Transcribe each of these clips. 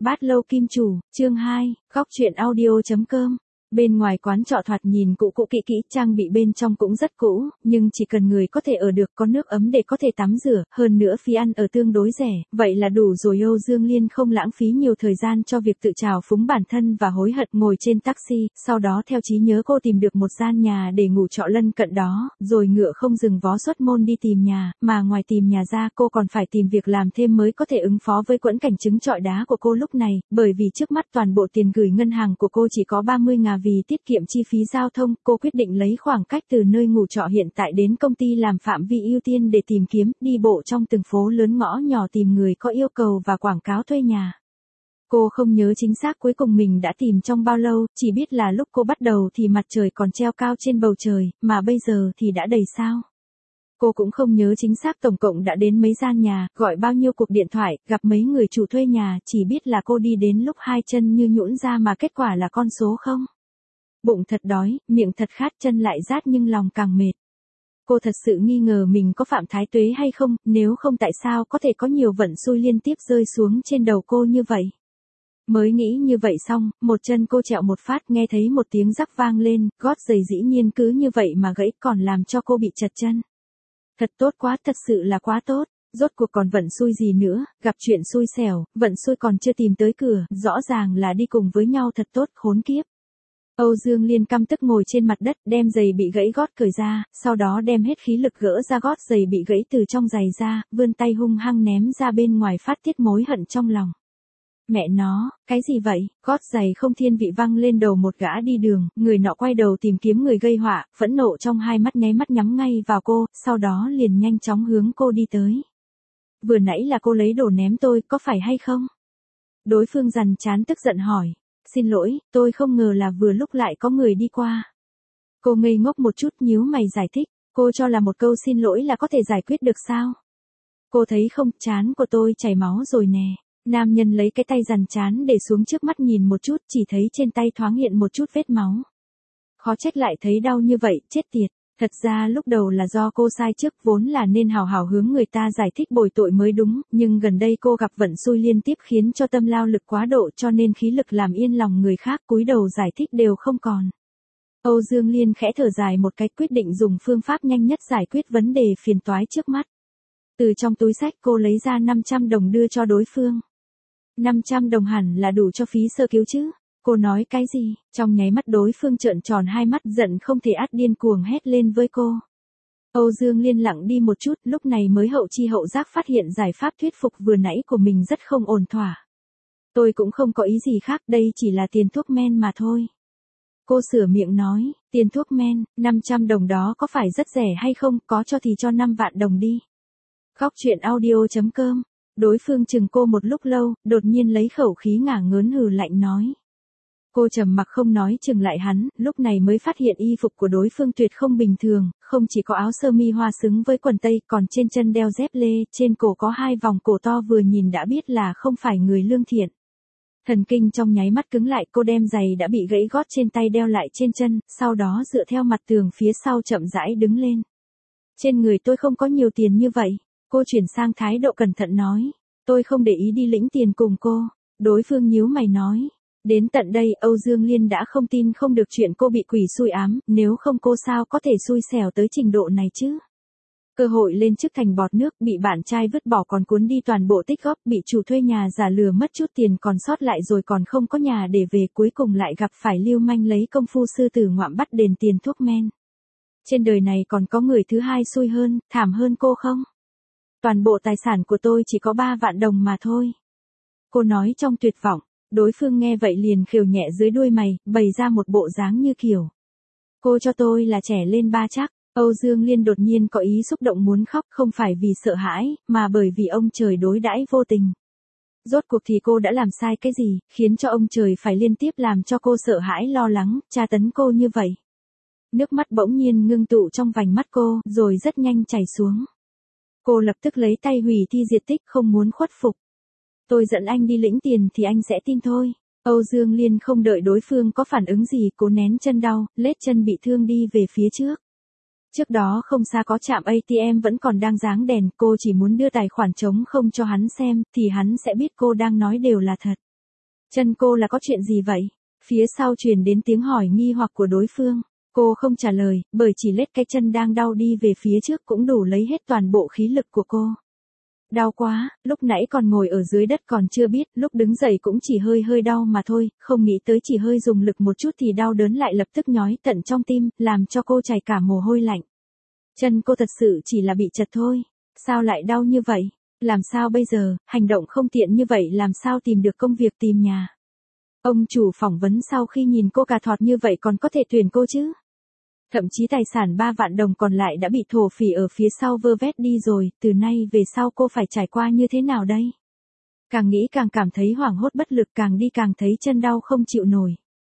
Bát lâu kim chủ, chương 2, góc truyện audio.com. Bên ngoài quán trọ thoạt nhìn cũ cũ kỹ kỹ, trang bị bên trong cũng rất cũ, nhưng chỉ cần người có thể ở được, có nước ấm để có thể tắm rửa, hơn nữa phí ăn ở tương đối rẻ, vậy là đủ rồi. Âu Dương Liên không lãng phí nhiều thời gian cho việc tự trào phúng bản thân và hối hận, ngồi trên taxi, sau đó theo trí nhớ cô tìm được một gian nhà để ngủ trọ lân cận đó, rồi ngựa không dừng vó xuất môn đi tìm nhà, mà ngoài tìm nhà ra cô còn phải tìm việc làm thêm mới có thể ứng phó với quẫn cảnh trứng trọi đá của cô lúc này, bởi vì trước mắt toàn bộ tiền gửi ngân hàng của cô chỉ có 30.000. Vì tiết kiệm chi phí giao thông, cô quyết định lấy khoảng cách từ nơi ngủ trọ hiện tại đến công ty làm phạm vi ưu tiên để tìm kiếm, đi bộ trong từng phố lớn ngõ nhỏ tìm người có yêu cầu và quảng cáo thuê nhà. Cô không nhớ chính xác cuối cùng mình đã tìm trong bao lâu, chỉ biết là lúc cô bắt đầu thì mặt trời còn treo cao trên bầu trời, mà bây giờ thì đã đầy sao. Cô cũng không nhớ chính xác tổng cộng đã đến mấy gian nhà, gọi bao nhiêu cuộc điện thoại, gặp mấy người chủ thuê nhà, chỉ biết là cô đi đến lúc hai chân như nhũn ra mà kết quả là con số không. Bụng thật đói, miệng thật khát, chân lại rát nhưng lòng càng mệt. Cô thật sự nghi ngờ mình có phạm thái tuế hay không, nếu không tại sao có thể có nhiều vận xui liên tiếp rơi xuống trên đầu cô như vậy. Mới nghĩ như vậy xong, một chân cô trẹo một phát, nghe thấy một tiếng rắc vang lên, gót giày dĩ nhiên cứ như vậy mà gãy, còn làm cho cô bị trật chân. Thật tốt quá, thật sự là quá tốt. Rốt cuộc còn vận xui gì nữa, gặp chuyện xui xẻo, vận xui còn chưa tìm tới cửa, rõ ràng là đi cùng với nhau thật tốt, khốn kiếp. Âu Dương Liên căm tức ngồi trên mặt đất, đem giày bị gãy gót cởi ra, sau đó đem hết khí lực gỡ ra gót giày bị gãy từ trong giày ra, vươn tay hung hăng ném ra bên ngoài phát tiết mối hận trong lòng. Mẹ nó, cái gì vậy? Gót giày không thiên vị văng lên đầu một gã đi đường, người nọ quay đầu tìm kiếm người gây họa, phẫn nộ trong hai mắt nháy mắt nhắm ngay vào cô, sau đó liền nhanh chóng hướng cô đi tới. Vừa nãy là cô lấy đồ ném tôi, có phải hay không? Đối phương rằn trán tức giận hỏi. Xin lỗi, tôi không ngờ là vừa lúc lại có người đi qua. Cô ngây ngốc một chút nhíu mày giải thích, cô cho là một câu xin lỗi là có thể giải quyết được sao? Cô thấy không, trán của tôi chảy máu rồi nè. Nam nhân lấy cái tay rằn trán để xuống trước mắt nhìn một chút, chỉ thấy trên tay thoáng hiện một chút vết máu. Khó trách lại thấy đau như vậy, chết tiệt. Thật ra lúc đầu là do cô sai trước, vốn là nên hào hào hướng người ta giải thích bồi tội mới đúng, nhưng gần đây cô gặp vận xui liên tiếp khiến cho tâm lao lực quá độ cho nên khí lực làm yên lòng người khác, cúi đầu giải thích đều không còn. Âu Dương Liên khẽ thở dài một cái, quyết định dùng phương pháp nhanh nhất giải quyết vấn đề phiền toái trước mắt. Từ trong túi xách cô lấy ra 500 đồng đưa cho đối phương. 500 đồng hẳn là đủ cho phí sơ cứu chứ? Cô nói cái gì? Trong nháy mắt đối phương trợn tròn hai mắt, giận không thể át, điên cuồng hét lên với cô. Âu Dương Liên lặng đi một chút, lúc này mới hậu chi hậu giác phát hiện giải pháp thuyết phục vừa nãy của mình rất không ổn thỏa. Tôi cũng không có ý gì khác, đây chỉ là tiền thuốc men mà thôi. Cô sửa miệng nói, tiền thuốc men, 500 đồng đó có phải rất rẻ hay không, có cho thì cho 5 vạn đồng đi. Góc truyện audio.com. Đối phương chừng cô một lúc lâu, đột nhiên lấy khẩu khí ngả ngớn hừ lạnh nói. Cô trầm mặc không nói, chừng lại hắn, lúc này mới phát hiện y phục của đối phương tuyệt không bình thường, không chỉ có áo sơ mi hoa xứng với quần tây, còn trên chân đeo dép lê, trên cổ có 2 vòng cổ to, vừa nhìn đã biết là không phải người lương thiện. Thần kinh trong nháy mắt cứng lại, cô đem giày đã bị gãy gót trên tay đeo lại trên chân, sau đó dựa theo mặt tường phía sau chậm rãi đứng lên. Trên người tôi không có nhiều tiền như vậy. Cô chuyển sang thái độ cẩn thận nói. Tôi không để ý đi lĩnh tiền cùng cô. Đối phương nhíu mày nói. Đến tận đây Âu Dương Liên đã không tin không được chuyện cô bị quỷ xui ám, nếu không cô sao có thể xui xẻo tới trình độ này chứ. Cơ hội lên chức thành bọt nước, bị bạn trai vứt bỏ còn cuốn đi toàn bộ tích góp, bị chủ thuê nhà giả lừa mất chút tiền còn sót lại rồi còn không có nhà để về, cuối cùng lại gặp phải lưu manh lấy công phu sư tử ngoạm bắt đền tiền thuốc men. Trên đời này còn có người thứ hai xui hơn, thảm hơn cô không? Toàn bộ tài sản của tôi chỉ có 3 vạn đồng mà thôi. Cô nói trong tuyệt vọng. Đối phương nghe vậy liền khều nhẹ dưới đuôi mày, bày ra một bộ dáng như kiểu. Cô cho tôi là trẻ lên ba chắc. Âu Dương Liên đột nhiên có ý xúc động muốn khóc, không phải vì sợ hãi, mà bởi vì ông trời đối đãi vô tình. Rốt cuộc thì cô đã làm sai cái gì, khiến cho ông trời phải liên tiếp làm cho cô sợ hãi lo lắng, tra tấn cô như vậy. Nước mắt bỗng nhiên ngưng tụ trong vành mắt cô, rồi rất nhanh chảy xuống. Cô lập tức lấy tay hủy thi diệt tích, không muốn khuất phục. Tôi dẫn anh đi lĩnh tiền thì anh sẽ tin thôi. Âu Dương Liên không đợi đối phương có phản ứng gì, cố nén chân đau, lết chân bị thương đi về phía trước. Trước đó không xa có trạm ATM vẫn còn đang giáng đèn, cô chỉ muốn đưa tài khoản trống không cho hắn xem, thì hắn sẽ biết cô đang nói đều là thật. Chân cô là có chuyện gì vậy? Phía sau truyền đến tiếng hỏi nghi hoặc của đối phương. Cô không trả lời, bởi chỉ lết cái chân đang đau đi về phía trước cũng đủ lấy hết toàn bộ khí lực của cô. Đau quá, lúc nãy còn ngồi ở dưới đất còn chưa biết, lúc đứng dậy cũng chỉ hơi hơi đau mà thôi, không nghĩ tới chỉ hơi dùng lực một chút thì đau đớn lại lập tức nhói tận trong tim, làm cho cô chảy cả mồ hôi lạnh. Chân cô thật sự chỉ là bị chật thôi. Sao lại đau như vậy? Làm sao bây giờ, hành động không tiện như vậy làm sao tìm được công việc tìm nhà? Ông chủ phỏng vấn sau khi nhìn cô cà thọt như vậy còn có thể tuyển cô chứ? Thậm chí tài sản 3 vạn đồng còn lại đã bị thổ phỉ ở phía sau vơ vét đi rồi, từ nay về sau cô phải trải qua như thế nào đây? Càng nghĩ càng cảm thấy hoảng hốt bất lực, càng đi càng thấy chân đau không chịu nổi.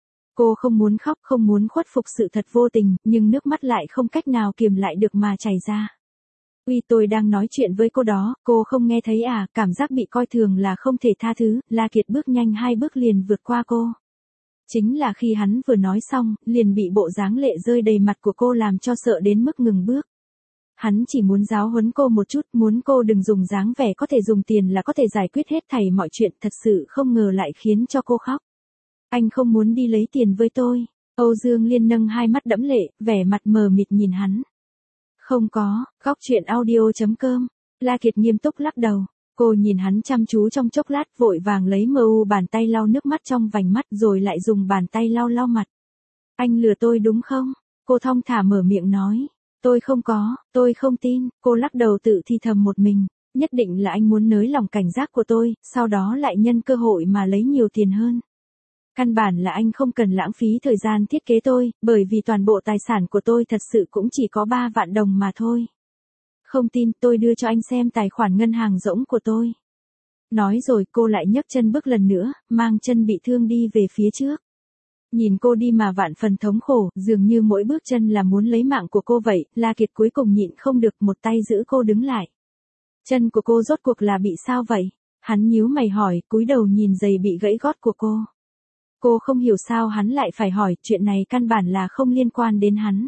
Cô không muốn khóc, không muốn khuất phục sự thật vô tình, nhưng nước mắt lại không cách nào kiềm lại được mà chảy ra. Uy, tôi đang nói chuyện với cô đó, cô không nghe thấy à? Cảm giác bị coi thường là không thể tha thứ. La Kiệt bước nhanh 2 bước liền vượt qua cô. Chính là khi hắn vừa nói xong, liền bị bộ dáng lệ rơi đầy mặt của cô làm cho sợ đến mức ngừng bước. Hắn chỉ muốn giáo huấn cô một chút, muốn cô đừng dùng dáng vẻ có thể dùng tiền là có thể giải quyết hết thảy mọi chuyện, thật sự không ngờ lại khiến cho cô khóc. Anh không muốn đi lấy tiền với tôi. Âu Dương Liên nâng 2 mắt đẫm lệ, vẻ mặt mờ mịt nhìn hắn. Không có, Góc Chuyện Audio.com. La Kiệt nghiêm túc lắc đầu. Cô nhìn hắn chăm chú trong chốc lát, vội vàng lấy bàn tay lau nước mắt trong vành mắt rồi lại dùng bàn tay lau lau mặt. Anh lừa tôi đúng không? Cô thong thả mở miệng nói. Tôi không có, tôi không tin. Cô lắc đầu tự thì thầm một mình. Nhất định là anh muốn nới lòng cảnh giác của tôi, sau đó lại nhân cơ hội mà lấy nhiều tiền hơn. Căn bản là anh không cần lãng phí thời gian thiết kế tôi, bởi vì toàn bộ tài sản của tôi thật sự cũng chỉ có 3 vạn đồng mà thôi. Không tin, tôi đưa cho anh xem tài khoản ngân hàng rỗng của tôi. Nói rồi cô lại nhấc chân bước lần nữa, mang chân bị thương đi về phía trước. Nhìn cô đi mà vạn phần thống khổ, dường như mỗi bước chân là muốn lấy mạng của cô vậy, La Kiệt cuối cùng nhịn không được, một tay giữ cô đứng lại. Chân của cô rốt cuộc là bị sao vậy? Hắn nhíu mày hỏi, cúi đầu nhìn giày bị gãy gót của cô. Cô không hiểu sao hắn lại phải hỏi, chuyện này căn bản là không liên quan đến hắn.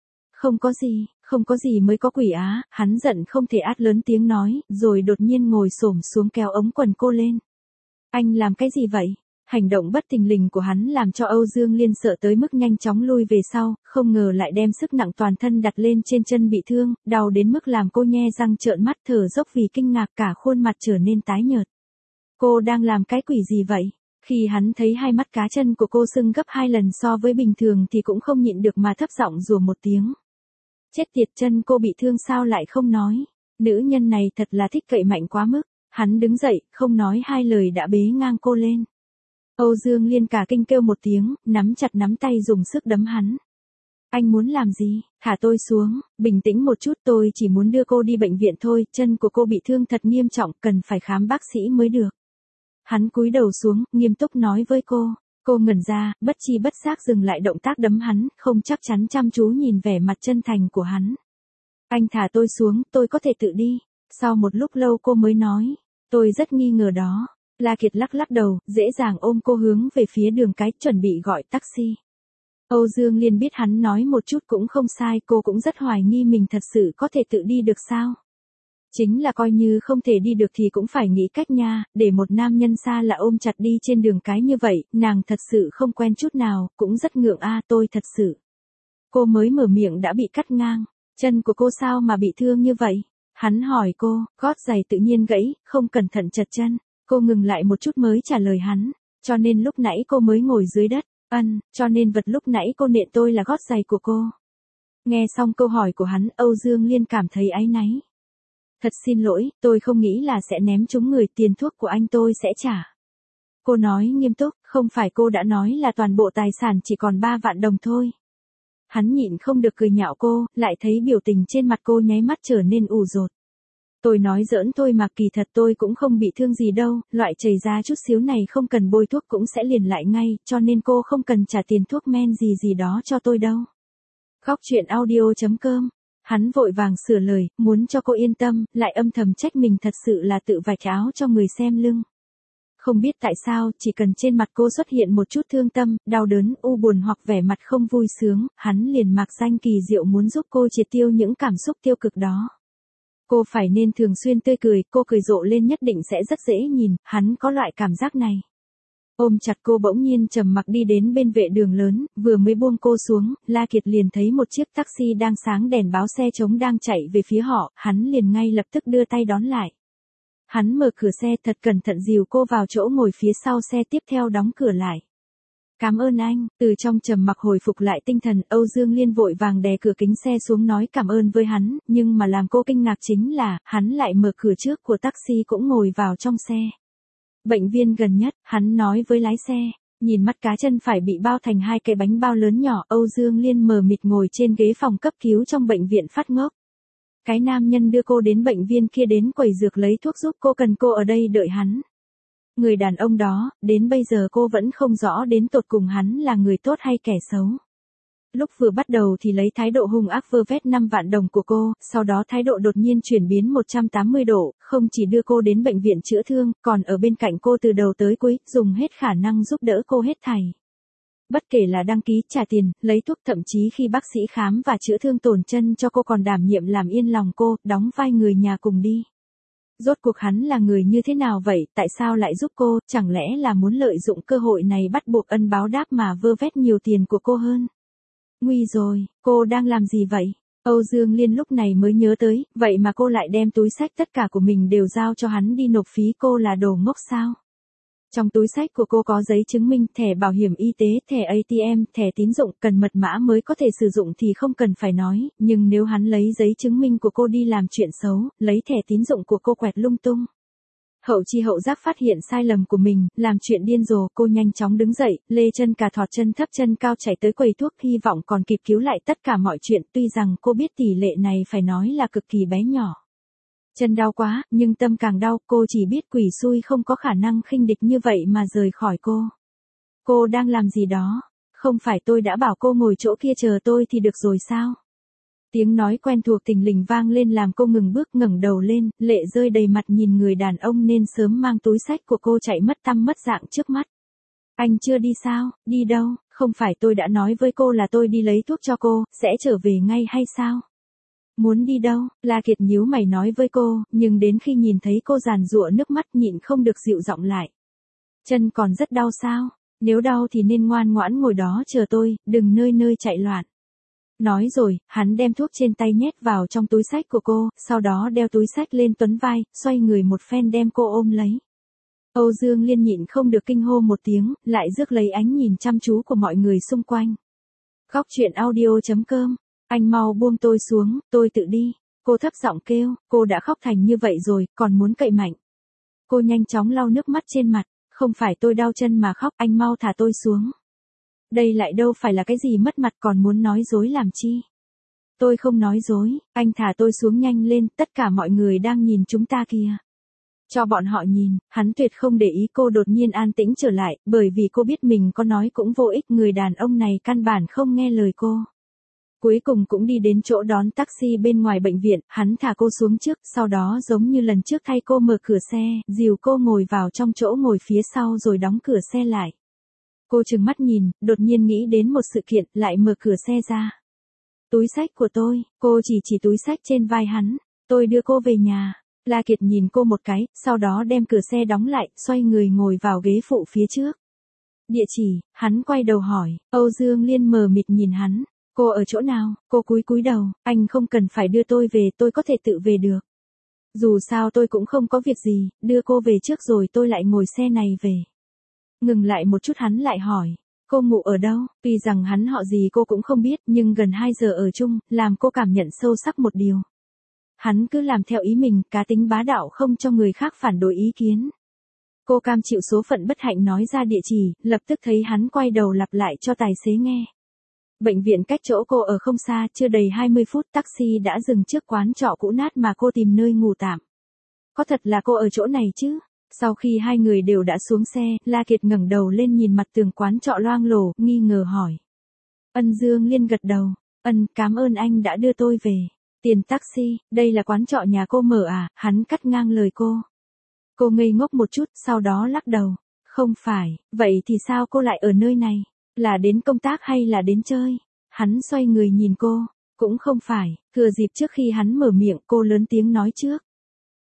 Không có gì mới có quỷ á, hắn giận không thể át lớn tiếng nói, rồi đột nhiên ngồi xổm xuống kéo ống quần cô lên. Anh làm cái gì vậy? Hành động bất thình lình của hắn làm cho Âu Dương Liên sợ tới mức nhanh chóng lui về sau, không ngờ lại đem sức nặng toàn thân đặt lên trên chân bị thương, đau đến mức làm cô nhe răng trợn mắt thở dốc vì kinh ngạc, cả khuôn mặt trở nên tái nhợt. Cô đang làm cái quỷ gì vậy? Khi hắn thấy 2 mắt cá chân của cô sưng gấp 2 lần so với bình thường thì cũng không nhịn được mà thấp giọng rủa một tiếng. Chết tiệt, chân cô bị thương sao lại không nói? Nữ nhân này thật là thích cậy mạnh quá mức. Hắn đứng dậy, không nói 2 lời đã bế ngang cô lên. Âu Dương Liên cả kinh kêu một tiếng, nắm chặt nắm tay dùng sức đấm hắn. Anh muốn làm gì? Thả tôi xuống, bình tĩnh một chút, tôi chỉ muốn đưa cô đi bệnh viện thôi, chân của cô bị thương thật nghiêm trọng, cần phải khám bác sĩ mới được. Hắn cúi đầu xuống, nghiêm túc nói với cô. Cô ngẩn ra, bất chi bất giác dừng lại động tác đấm hắn, không chắc chắn chăm chú nhìn vẻ mặt chân thành của hắn. Anh thả tôi xuống, tôi có thể tự đi. Sau một lúc lâu cô mới nói. Tôi rất nghi ngờ đó. La Kiệt lắc lắc đầu, dễ dàng ôm cô hướng về phía đường cái, chuẩn bị gọi taxi. Âu Dương Liên biết hắn nói một chút cũng không sai, cô cũng rất hoài nghi mình thật sự có thể tự đi được sao. Chính là coi như không thể đi được thì cũng phải nghĩ cách nha, để một nam nhân xa lạ ôm chặt đi trên đường cái như vậy, nàng thật sự không quen chút nào, cũng rất ngượng a, tôi thật sự. Cô mới mở miệng đã bị cắt ngang, chân của cô sao mà bị thương như vậy? Hắn hỏi cô, gót giày tự nhiên gãy, không cẩn thận chật chân. Cô ngừng lại một chút mới trả lời hắn, cho nên lúc nãy cô mới ngồi dưới đất, cho nên vật lúc nãy cô nện tôi là gót giày của cô. Nghe xong câu hỏi của hắn, Âu Dương Liên cảm thấy áy náy. Thật xin lỗi, tôi không nghĩ là sẽ ném trúng người, tiền thuốc của anh tôi sẽ trả. Cô nói nghiêm túc, không phải cô đã nói là toàn bộ tài sản chỉ còn 3 vạn đồng thôi. Hắn nhịn không được cười nhạo cô, lại thấy biểu tình trên mặt cô nháy mắt trở nên ủ rột. Tôi nói giỡn thôi mà, kỳ thật tôi cũng không bị thương gì đâu, loại chảy ra chút xíu này không cần bôi thuốc cũng sẽ liền lại ngay, cho nên cô không cần trả tiền thuốc men gì đó cho tôi đâu. Góc Chuyện Audio.com. Hắn vội vàng sửa lời, muốn cho cô yên tâm, lại âm thầm trách mình thật sự là tự vạch áo cho người xem lưng. Không biết tại sao, chỉ cần trên mặt cô xuất hiện một chút thương tâm, đau đớn, u buồn hoặc vẻ mặt không vui sướng, hắn liền mạc danh kỳ diệu muốn giúp cô triệt tiêu những cảm xúc tiêu cực đó. Cô phải nên thường xuyên tươi cười, cô cười rộ lên nhất định sẽ rất dễ nhìn, hắn có loại cảm giác này. Ôm chặt cô bỗng nhiên trầm mặc đi đến bên vệ đường lớn, vừa mới buông cô xuống, La Kiệt liền thấy một chiếc taxi đang sáng đèn báo xe trống đang chạy về phía họ, hắn liền ngay lập tức đưa tay đón lại. Hắn mở cửa xe thật cẩn thận dìu cô vào chỗ ngồi phía sau xe tiếp theo đóng cửa lại. Cảm ơn anh, từ trong trầm mặc hồi phục lại tinh thần, Âu Dương Liên vội vàng đè cửa kính xe xuống nói cảm ơn với hắn, nhưng mà làm cô kinh ngạc chính là, hắn lại mở cửa trước của taxi cũng ngồi vào trong xe. Bệnh viện gần nhất, hắn nói với lái xe, nhìn mắt cá chân phải bị bao thành hai cái bánh bao lớn nhỏ, Âu Dương Liên mờ mịt ngồi trên ghế phòng cấp cứu trong bệnh viện phát ngốc. Cái nam nhân đưa cô đến bệnh viện kia đến quầy dược lấy thuốc giúp cô, cần cô ở đây đợi hắn. Người đàn ông đó, đến bây giờ cô vẫn không rõ đến tột cùng hắn là người tốt hay kẻ xấu. Lúc vừa bắt đầu thì lấy thái độ hung ác vơ vét 5 vạn đồng của cô, sau đó thái độ đột nhiên chuyển biến 180 độ, không chỉ đưa cô đến bệnh viện chữa thương, còn ở bên cạnh cô từ đầu tới cuối, dùng hết khả năng giúp đỡ cô hết thảy. Bất kể là đăng ký, trả tiền, lấy thuốc, thậm chí khi bác sĩ khám và chữa thương tổn chân cho cô còn đảm nhiệm làm yên lòng cô, đóng vai người nhà cùng đi. Rốt cuộc hắn là người như thế nào vậy, tại sao lại giúp cô, chẳng lẽ là muốn lợi dụng cơ hội này bắt buộc ân báo đáp mà vơ vét nhiều tiền của cô hơn? Nguy rồi, cô đang làm gì vậy? Âu Dương Liên lúc này mới nhớ tới, vậy mà cô lại đem túi xách tất cả của mình đều giao cho hắn đi nộp phí, cô là đồ ngốc sao? Trong túi xách của cô có giấy chứng minh, thẻ bảo hiểm y tế, thẻ ATM, thẻ tín dụng, cần mật mã mới có thể sử dụng thì không cần phải nói, nhưng nếu hắn lấy giấy chứng minh của cô đi làm chuyện xấu, lấy thẻ tín dụng của cô quẹt lung tung. Hậu chi hậu giác phát hiện sai lầm của mình, làm chuyện điên rồ, cô nhanh chóng đứng dậy, lê chân cà thọt chân thấp chân cao chạy tới quầy thuốc, hy vọng còn kịp cứu lại tất cả mọi chuyện, tuy rằng cô biết tỷ lệ này phải nói là cực kỳ bé nhỏ. Chân đau quá, nhưng tâm càng đau, cô chỉ biết quỷ xui không có khả năng khinh địch như vậy mà rời khỏi cô. Cô đang làm gì đó? Không phải tôi đã bảo cô ngồi chỗ kia chờ tôi thì được rồi sao? Tiếng nói quen thuộc thình lình vang lên làm cô ngừng bước, ngẩng đầu lên, lệ rơi đầy mặt nhìn người đàn ông nên sớm mang túi xách của cô chạy mất tăm mất dạng trước mắt. Anh chưa đi sao? Đi đâu? Không phải tôi đã nói với cô là tôi đi lấy thuốc cho cô, sẽ trở về ngay hay sao? Muốn đi đâu? La Kiệt nhíu mày nói với cô, nhưng đến khi nhìn thấy cô giàn giụa nước mắt nhịn không được dịu giọng lại. Chân còn rất đau sao? Nếu đau thì nên ngoan ngoãn ngồi đó chờ tôi, đừng nơi nơi chạy loạn. Nói rồi, hắn đem thuốc trên tay nhét vào trong túi xách của cô, sau đó đeo túi xách lên tuấn vai, xoay người một phen đem cô ôm lấy. Âu Dương Liên nhịn không được kinh hô một tiếng, lại rước lấy ánh nhìn chăm chú của mọi người xung quanh. Góc truyện audio.com. Anh mau buông tôi xuống, tôi tự đi. Cô thấp giọng kêu, cô đã khóc thành như vậy rồi, còn muốn cậy mạnh. Cô nhanh chóng lau nước mắt trên mặt, không phải tôi đau chân mà khóc, anh mau thả tôi xuống. Đây lại đâu phải là cái gì mất mặt, còn muốn nói dối làm chi. Tôi không nói dối, anh thả tôi xuống nhanh lên, tất cả mọi người đang nhìn chúng ta kìa. Cho bọn họ nhìn, hắn tuyệt không để ý cô đột nhiên an tĩnh trở lại, bởi vì cô biết mình có nói cũng vô ích, người đàn ông này căn bản không nghe lời cô. Cuối cùng cũng đi đến chỗ đón taxi bên ngoài bệnh viện, hắn thả cô xuống trước, sau đó giống như lần trước thay cô mở cửa xe, dìu cô ngồi vào trong chỗ ngồi phía sau rồi đóng cửa xe lại. Cô trừng mắt nhìn, đột nhiên nghĩ đến một sự kiện, lại mở cửa xe ra. Túi xách của tôi, cô chỉ túi xách trên vai hắn, tôi đưa cô về nhà. La Kiệt nhìn cô một cái, sau đó đem cửa xe đóng lại, xoay người ngồi vào ghế phụ phía trước. Địa chỉ, hắn quay đầu hỏi, Âu Dương Liên mờ mịt nhìn hắn. Cô ở chỗ nào? Cô cúi đầu, anh không cần phải đưa tôi về, tôi có thể tự về được. Dù sao tôi cũng không có việc gì, đưa cô về trước rồi tôi lại ngồi xe này về. Ngừng lại một chút hắn lại hỏi, cô ngủ ở đâu? Tuy rằng hắn họ gì cô cũng không biết, nhưng gần 2 giờ ở chung, làm cô cảm nhận sâu sắc một điều. Hắn cứ làm theo ý mình, cá tính bá đạo không cho người khác phản đối ý kiến. Cô cam chịu số phận bất hạnh nói ra địa chỉ, lập tức thấy hắn quay đầu lặp lại cho tài xế nghe. Bệnh viện cách chỗ cô ở không xa, chưa đầy 20 phút taxi đã dừng trước quán trọ cũ nát mà cô tìm nơi ngủ tạm. Có thật là cô ở chỗ này chứ? Sau khi hai người đều đã xuống xe, La Kiệt ngẩng đầu lên nhìn mặt tường quán trọ loang lổ, nghi ngờ hỏi. Ân Dương Liên gật đầu. Cảm ơn anh đã đưa tôi về. Tiền taxi, đây là quán trọ nhà cô mở à? Hắn cắt ngang lời cô. Cô ngây ngốc một chút, sau đó lắc đầu. Không phải, vậy thì sao cô lại ở nơi này? Là đến công tác hay là đến chơi? Hắn xoay người nhìn cô. Cũng không phải, thừa dịp trước khi hắn mở miệng cô lớn tiếng nói trước.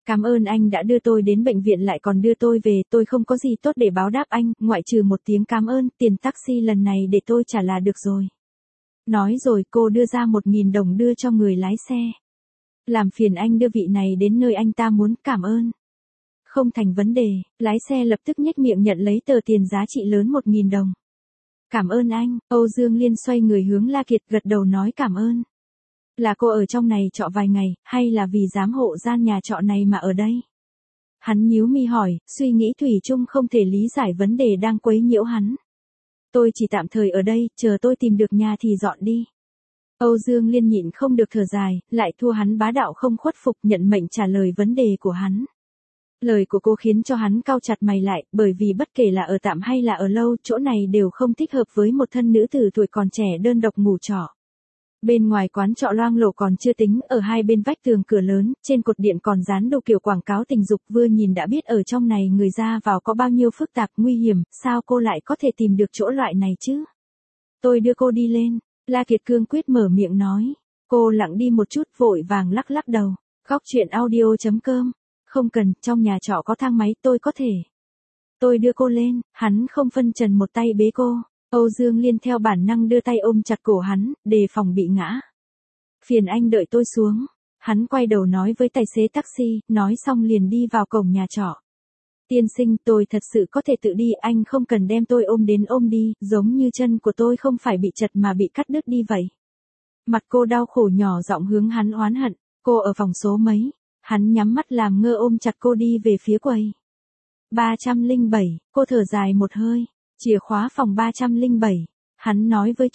Cảm ơn anh đã đưa tôi đến bệnh viện lại còn đưa tôi về, tôi không có gì tốt để báo đáp anh, ngoại trừ một tiếng cảm ơn, tiền taxi lần này để tôi trả là được rồi. Nói rồi cô đưa ra 1.000 đồng đưa cho người lái xe. Làm phiền anh đưa vị này đến nơi anh ta muốn, cảm ơn. Không thành vấn đề, lái xe lập tức nhếch miệng nhận lấy tờ tiền giá trị lớn 1.000 đồng. Cảm ơn anh, Âu Dương Liên xoay người hướng La Kiệt gật đầu nói cảm ơn. Là cô ở trong này trọ vài ngày, hay là vì giám hộ gian nhà trọ này mà ở đây? Hắn nhíu mi hỏi, suy nghĩ thủy chung không thể lý giải vấn đề đang quấy nhiễu hắn. Tôi chỉ tạm thời ở đây, chờ tôi tìm được nhà thì dọn đi. Âu Dương Liên nhịn không được thở dài, lại thua hắn bá đạo không khuất phục nhận mệnh trả lời vấn đề của hắn. Lời của cô khiến cho hắn cau chặt mày lại, bởi vì bất kể là ở tạm hay là ở lâu, chỗ này đều không thích hợp với một thân nữ tử tuổi còn trẻ đơn độc ngủ trọ. Bên ngoài quán trọ loang lổ còn chưa tính, ở hai bên vách tường cửa lớn, trên cột điện còn dán đồ kiểu quảng cáo tình dục, vừa nhìn đã biết ở trong này người ra vào có bao nhiêu phức tạp nguy hiểm, sao cô lại có thể tìm được chỗ loại này chứ? Tôi đưa cô đi lên, La Kiệt cương quyết mở miệng nói. Cô lặng đi một chút vội vàng lắc lắc đầu. Góc chuyện audio.com. Không cần, trong nhà trọ có thang máy, tôi có thể. Tôi đưa cô lên, hắn không phân trần một tay bế cô. Âu Dương Liên theo bản năng đưa tay ôm chặt cổ hắn, đề phòng bị ngã. Phiền anh đợi tôi xuống. Hắn quay đầu nói với tài xế taxi, nói xong liền đi vào cổng nhà trọ. Tiên sinh, tôi thật sự có thể tự đi, anh không cần đem tôi ôm đến ôm đi, giống như chân của tôi không phải bị chật mà bị cắt đứt đi vậy. Mặt cô đau khổ nhỏ giọng hướng hắn oán hận, cô ở phòng số mấy? Hắn nhắm mắt làm ngơ ôm chặt cô đi về phía quầy. 307, cô thở dài một hơi, chìa khóa phòng 307. Hắn nói với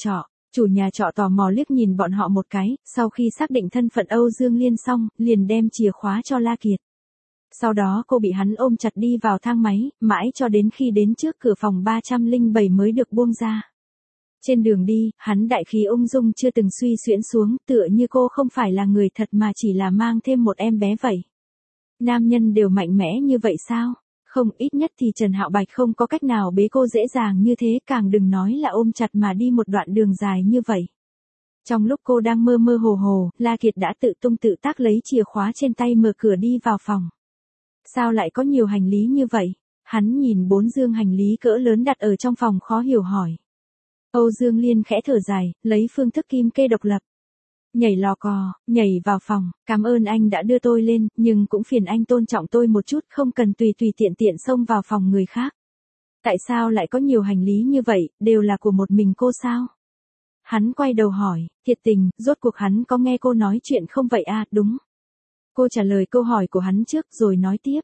chủ nhà trọ tò mò liếc nhìn bọn họ một cái, sau khi xác định thân phận Âu Dương Liên xong, liền đem chìa khóa cho La Kiệt. Sau đó cô bị hắn ôm chặt đi vào thang máy, mãi cho đến khi đến trước cửa phòng 307 mới được buông ra. Trên đường đi, hắn đại khí ung dung chưa từng suy xuyễn xuống, tựa như cô không phải là người thật mà chỉ là mang thêm một em bé vậy. Nam nhân đều mạnh mẽ như vậy sao? Không, ít nhất thì Trần Hạo Bạch không có cách nào bế cô dễ dàng như thế, càng đừng nói là ôm chặt mà đi một đoạn đường dài như vậy. Trong lúc cô đang mơ mơ hồ hồ, La Kiệt đã tự tung tự tác lấy chìa khóa trên tay mở cửa đi vào phòng. Sao lại có nhiều hành lý như vậy? Hắn nhìn 4 dương hành lý cỡ lớn đặt ở trong phòng khó hiểu hỏi. Âu Dương Liên khẽ thở dài, lấy phương thức kim kê độc lập. Nhảy lò cò, nhảy vào phòng, cảm ơn anh đã đưa tôi lên, nhưng cũng phiền anh tôn trọng tôi một chút, không cần tùy tiện tiện xông vào phòng người khác. Tại sao lại có nhiều hành lý như vậy, đều là của một mình cô sao? Hắn quay đầu hỏi, thiệt tình, rốt cuộc hắn có nghe cô nói chuyện không vậy à, đúng. Cô trả lời câu hỏi của hắn trước rồi nói tiếp.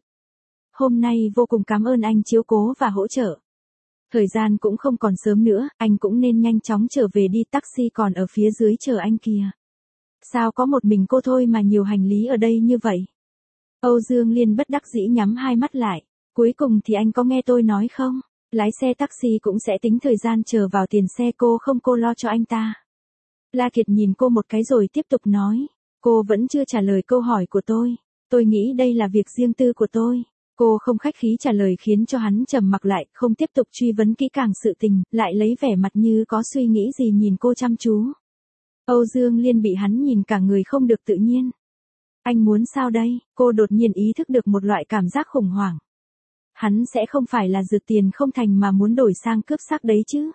Hôm nay vô cùng cảm ơn anh chiếu cố và hỗ trợ. Thời gian cũng không còn sớm nữa, anh cũng nên nhanh chóng trở về đi, taxi còn ở phía dưới chờ anh kìa. Sao có một mình cô thôi mà nhiều hành lý ở đây như vậy? Âu Dương Liên bất đắc dĩ nhắm hai mắt lại. Cuối cùng thì anh có nghe tôi nói không? Lái xe taxi cũng sẽ tính thời gian chờ vào tiền xe, cô lo cho anh ta. La Kiệt nhìn cô một cái rồi tiếp tục nói. Cô vẫn chưa trả lời câu hỏi của tôi. Tôi nghĩ đây là việc riêng tư của tôi. Cô không khách khí trả lời khiến cho hắn trầm mặc lại, không tiếp tục truy vấn kỹ càng sự tình, lại lấy vẻ mặt như có suy nghĩ gì nhìn cô chăm chú. Âu Dương Liên bị hắn nhìn cả người không được tự nhiên. Anh muốn sao đây? Cô đột nhiên ý thức được một loại cảm giác khủng hoảng. Hắn sẽ không phải là rượt tiền không thành mà muốn đổi sang cướp xác đấy chứ?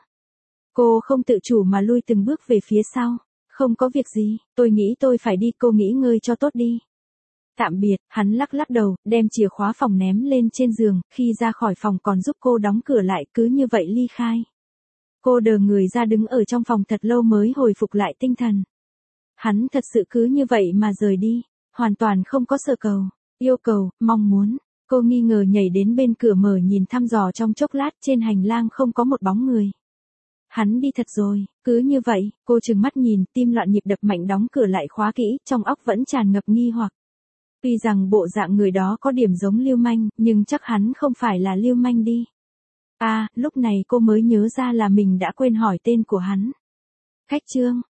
Cô không tự chủ mà lui từng bước về phía sau. Không có việc gì, tôi nghĩ tôi phải đi, cô nghỉ ngơi cho tốt đi. Tạm biệt, hắn lắc lắc đầu, đem chìa khóa phòng ném lên trên giường, khi ra khỏi phòng còn giúp cô đóng cửa lại, cứ như vậy ly khai. Cô đờ người ra đứng ở trong phòng thật lâu mới hồi phục lại tinh thần. Hắn thật sự cứ như vậy mà rời đi, hoàn toàn không có sở cầu, yêu cầu, mong muốn. Cô nghi ngờ nhảy đến bên cửa mở nhìn thăm dò trong chốc lát, trên hành lang không có một bóng người. Hắn đi thật rồi, cứ như vậy, cô trừng mắt nhìn, tim loạn nhịp đập mạnh đóng cửa lại khóa kỹ, trong óc vẫn tràn ngập nghi hoặc. Tuy rằng bộ dạng người đó có điểm giống lưu manh, nhưng chắc hắn không phải là lưu manh đi. À, lúc này cô mới nhớ ra là mình đã quên hỏi tên của hắn. Khách Trương,